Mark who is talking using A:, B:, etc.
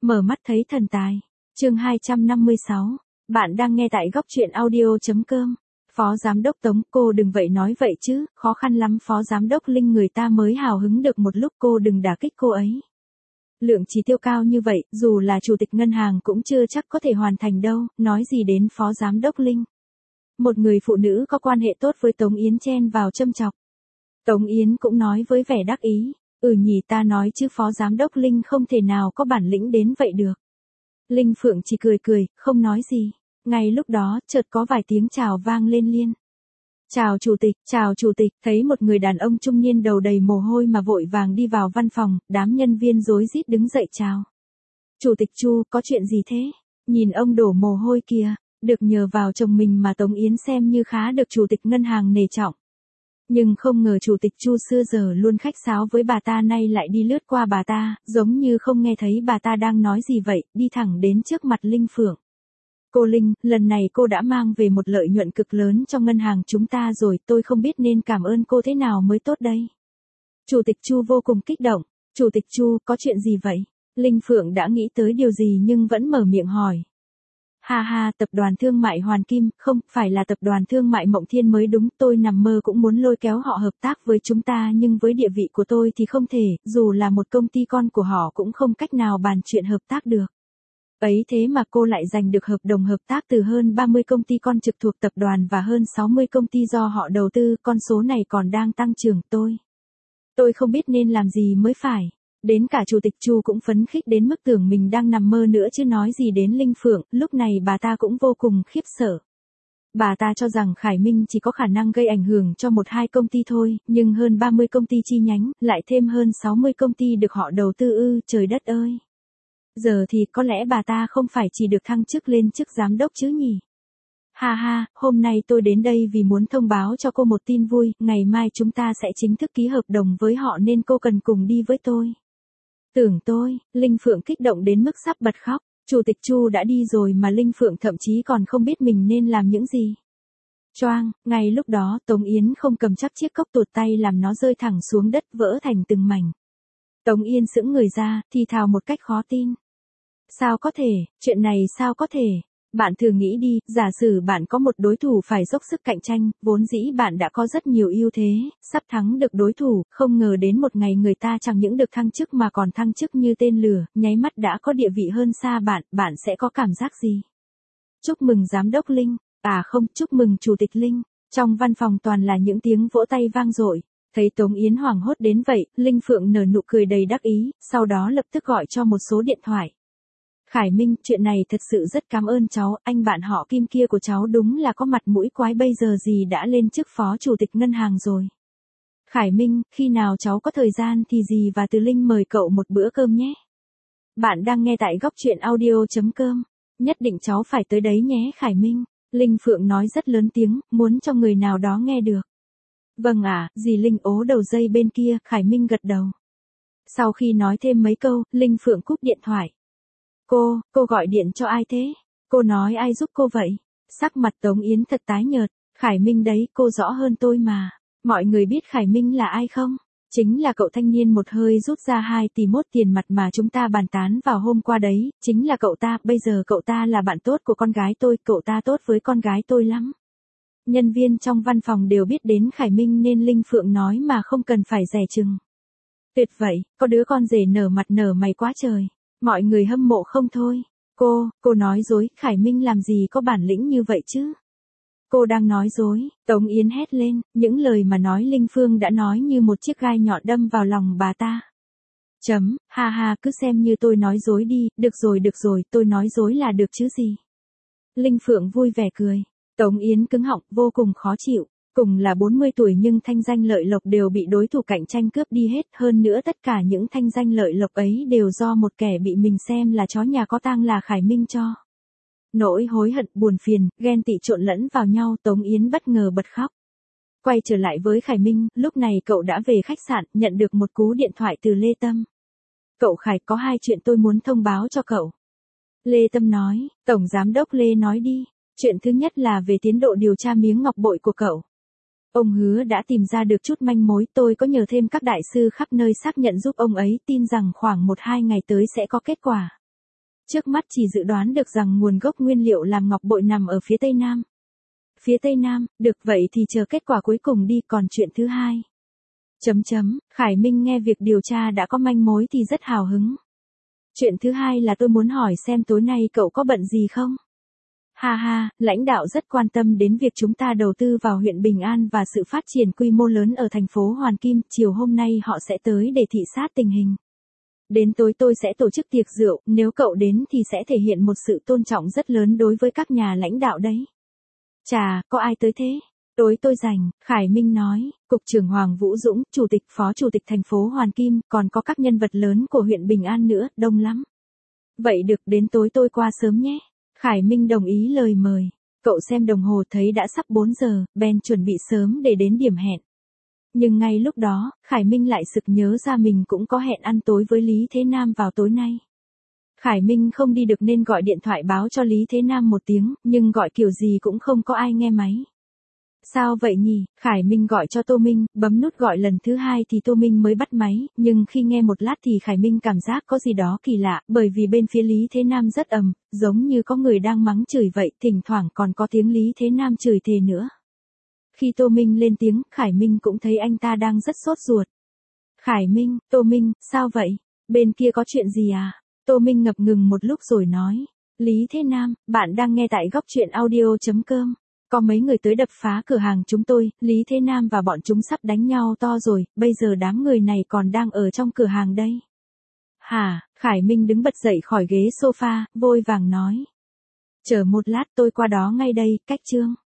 A: Mở mắt thấy thần tài. Chương 256. Bạn đang nghe tại góc truyện audio.com. Phó giám đốc Tống, cô đừng vậy nói vậy chứ, khó khăn lắm phó giám đốc Linh, người ta mới hào hứng được một lúc, cô đừng đả kích cô ấy. Lượng chỉ tiêu cao như vậy, dù là chủ tịch ngân hàng cũng chưa chắc có thể hoàn thành đâu, nói gì đến phó giám đốc Linh. Một người phụ nữ có quan hệ tốt với Tống Yến chen vào châm chọc. Tống Yến cũng nói với vẻ đắc ý, nhỉ, ta nói chứ phó giám đốc Linh không thể nào có bản lĩnh đến vậy được. Linh Phượng chỉ cười cười, không nói gì. Ngay lúc đó, chợt có vài tiếng chào vang lên liên. Chào chủ tịch, thấy một người đàn ông trung niên đầu đầy mồ hôi mà vội vàng đi vào văn phòng, đám nhân viên rối rít đứng dậy chào. Chủ tịch Chu, có chuyện gì thế? Nhìn ông đổ mồ hôi kìa, được nhờ vào chồng mình mà Tống Yến xem như khá được chủ tịch ngân hàng nể trọng. Nhưng không ngờ chủ tịch Chu xưa giờ luôn khách sáo với bà ta nay lại đi lướt qua bà ta, giống như không nghe thấy bà ta đang nói gì vậy, đi thẳng đến trước mặt Linh Phượng. Cô Linh, lần này cô đã mang về một lợi nhuận cực lớn cho ngân hàng chúng ta rồi, tôi không biết nên cảm ơn cô thế nào mới tốt đây. Chủ tịch Chu vô cùng kích động. Chủ tịch Chu, có chuyện gì vậy? Linh Phượng đã nghĩ tới điều gì nhưng vẫn mở miệng hỏi. Ha, tập đoàn thương mại Hoàn Kim, không, phải là tập đoàn thương mại Mộng Thiên mới đúng, tôi nằm mơ cũng muốn lôi kéo họ hợp tác với chúng ta nhưng với địa vị của tôi thì không thể, dù là một công ty con của họ cũng không cách nào bàn chuyện hợp tác được. Ấy thế mà cô lại giành được hợp đồng hợp tác từ hơn 30 công ty con trực thuộc tập đoàn và hơn 60 công ty do họ đầu tư, con số này còn đang tăng trưởng. Tôi không biết nên làm gì mới phải. Đến cả chủ tịch Chu cũng phấn khích đến mức tưởng mình đang nằm mơ nữa chứ nói gì đến Linh Phượng, lúc này bà ta cũng vô cùng khiếp sợ. Bà ta cho rằng Khải Minh chỉ có khả năng gây ảnh hưởng cho 1-2 công ty thôi, nhưng hơn 30 công ty chi nhánh, lại thêm hơn 60 công ty được họ đầu tư trời đất ơi. Giờ thì có lẽ bà ta không phải chỉ được thăng chức lên chức giám đốc chứ nhỉ? Ha, hôm nay tôi đến đây vì muốn thông báo cho cô một tin vui, ngày mai chúng ta sẽ chính thức ký hợp đồng với họ nên cô cần cùng đi với tôi. Tưởng tôi, Linh Phượng kích động đến mức sắp bật khóc, chủ tịch Chu đã đi rồi mà Linh Phượng thậm chí còn không biết mình nên làm những gì. Choang, ngay lúc đó Tống Yến không cầm chắc chiếc cốc tuột tay làm nó rơi thẳng xuống đất vỡ thành từng mảnh. Tống Yến sững người ra, thì thào một cách khó tin. Sao có thể, chuyện này sao có thể? Bạn thử nghĩ đi, giả sử bạn có một đối thủ phải dốc sức cạnh tranh, vốn dĩ bạn đã có rất nhiều ưu thế, sắp thắng được đối thủ, không ngờ đến một ngày người ta chẳng những được thăng chức mà còn thăng chức như tên lửa, nháy mắt đã có địa vị hơn xa bạn sẽ có cảm giác gì? Chúc mừng giám đốc Linh, không, chúc mừng chủ tịch Linh. Trong văn phòng toàn là những tiếng vỗ tay vang dội. Thấy Tống Yến hoảng hốt đến vậy, Linh Phượng nở nụ cười đầy đắc ý, sau đó lập tức gọi cho một số điện thoại. Khải Minh, chuyện này thật sự rất cảm ơn cháu, anh bạn họ Kim kia của cháu đúng là có mặt mũi quái, bây giờ gì đã lên chức phó chủ tịch ngân hàng rồi. Khải Minh, khi nào cháu có thời gian thì dì và Từ Linh mời cậu một bữa cơm nhé. Bạn đang nghe tại góc truyện audio.com. Nhất định cháu phải tới đấy nhé Khải Minh. Linh Phượng nói rất lớn tiếng, muốn cho người nào đó nghe được. Vâng dì Linh ố đầu dây bên kia, Khải Minh gật đầu. Sau khi nói thêm mấy câu, Linh Phượng cúp điện thoại. Cô gọi điện cho ai thế? Cô nói ai giúp cô vậy? Sắc mặt Tống Yến thật tái nhợt. Khải Minh đấy, cô rõ hơn tôi mà. Mọi người biết Khải Minh là ai không? Chính là cậu thanh niên một hơi rút ra 2 tỷ mốt tiền mặt mà chúng ta bàn tán vào hôm qua đấy, chính là cậu ta, bây giờ cậu ta là bạn tốt của con gái tôi, cậu ta tốt với con gái tôi lắm. Nhân viên trong văn phòng đều biết đến Khải Minh nên Linh Phượng nói mà không cần phải dè chừng. Tuyệt vậy, có đứa con rể nở mặt nở mày quá trời. Mọi người hâm mộ không thôi. Cô nói dối, Khải Minh làm gì có bản lĩnh như vậy chứ? Cô đang nói dối, Tống Yến hét lên, những lời mà nói Linh Phương đã nói như một chiếc gai nhọn đâm vào lòng bà ta. Ha, cứ xem như tôi nói dối đi, được rồi, tôi nói dối là được chứ gì. Linh Phượng vui vẻ cười. Tống Yến cứng họng, vô cùng khó chịu. Cùng là 40 tuổi nhưng thanh danh lợi lộc đều bị đối thủ cạnh tranh cướp đi hết, hơn nữa tất cả những thanh danh lợi lộc ấy đều do một kẻ bị mình xem là chó nhà có tang là Khải Minh cho. Nỗi hối hận, buồn phiền, ghen tị trộn lẫn vào nhau, Tống Yến bất ngờ bật khóc. Quay trở lại với Khải Minh, lúc này cậu đã về khách sạn, nhận được một cú điện thoại từ Lê Tâm. Cậu Khải, có 2 chuyện tôi muốn thông báo cho cậu. Lê Tâm nói, Tổng Giám đốc Lê nói đi. Chuyện thứ nhất là về tiến độ điều tra miếng ngọc bội của cậu. Ông hứa đã tìm ra được chút manh mối, tôi có nhờ thêm các đại sư khắp nơi xác nhận giúp ông ấy, tin rằng khoảng 1-2 ngày tới sẽ có kết quả. Trước mắt chỉ dự đoán được rằng nguồn gốc nguyên liệu làm ngọc bội nằm ở phía Tây Nam. Phía Tây Nam, được vậy thì chờ kết quả cuối cùng đi, còn chuyện thứ hai. Khải Minh nghe việc điều tra đã có manh mối thì rất hào hứng. Chuyện thứ hai là tôi muốn hỏi xem tối nay cậu có bận gì không? Ha ha, lãnh đạo rất quan tâm đến việc chúng ta đầu tư vào huyện Bình An và sự phát triển quy mô lớn ở thành phố Hoàn Kim, chiều hôm nay họ sẽ tới để thị sát tình hình. Đến tối tôi sẽ tổ chức tiệc rượu, nếu cậu đến thì sẽ thể hiện một sự tôn trọng rất lớn đối với các nhà lãnh đạo đấy. Chà, có ai tới thế? Tối tôi rảnh, Khải Minh nói, Cục trưởng Hoàng Vũ Dũng, Chủ tịch Phó Chủ tịch thành phố Hoàn Kim, còn có các nhân vật lớn của huyện Bình An nữa, đông lắm. Vậy được, đến tối tôi qua sớm nhé. Khải Minh đồng ý lời mời. Cậu xem đồng hồ thấy đã sắp 4 giờ, bèn chuẩn bị sớm để đến điểm hẹn. Nhưng ngay lúc đó, Khải Minh lại sực nhớ ra mình cũng có hẹn ăn tối với Lý Thế Nam vào tối nay. Khải Minh không đi được nên gọi điện thoại báo cho Lý Thế Nam một tiếng, nhưng gọi kiểu gì cũng không có ai nghe máy. Sao vậy nhỉ? Khải Minh gọi cho Tô Minh, bấm nút gọi lần thứ hai thì Tô Minh mới bắt máy, nhưng khi nghe một lát thì Khải Minh cảm giác có gì đó kỳ lạ, bởi vì bên phía Lý Thế Nam rất ầm, giống như có người đang mắng chửi vậy, thỉnh thoảng còn có tiếng Lý Thế Nam chửi thề nữa. Khi Tô Minh lên tiếng, Khải Minh cũng thấy anh ta đang rất sốt ruột. Khải Minh, Tô Minh, sao vậy? Bên kia có chuyện gì à? Tô Minh ngập ngừng một lúc rồi nói. Lý Thế Nam, bạn đang nghe tại góc truyện audio.com. Có mấy người tới đập phá cửa hàng chúng tôi, Lý Thế Nam và bọn chúng sắp đánh nhau to rồi, bây giờ đám người này còn đang ở trong cửa hàng đây. Hả? Khải Minh đứng bật dậy khỏi ghế sofa, vội vàng nói. Chờ một lát tôi qua đó ngay đây, cách Trương.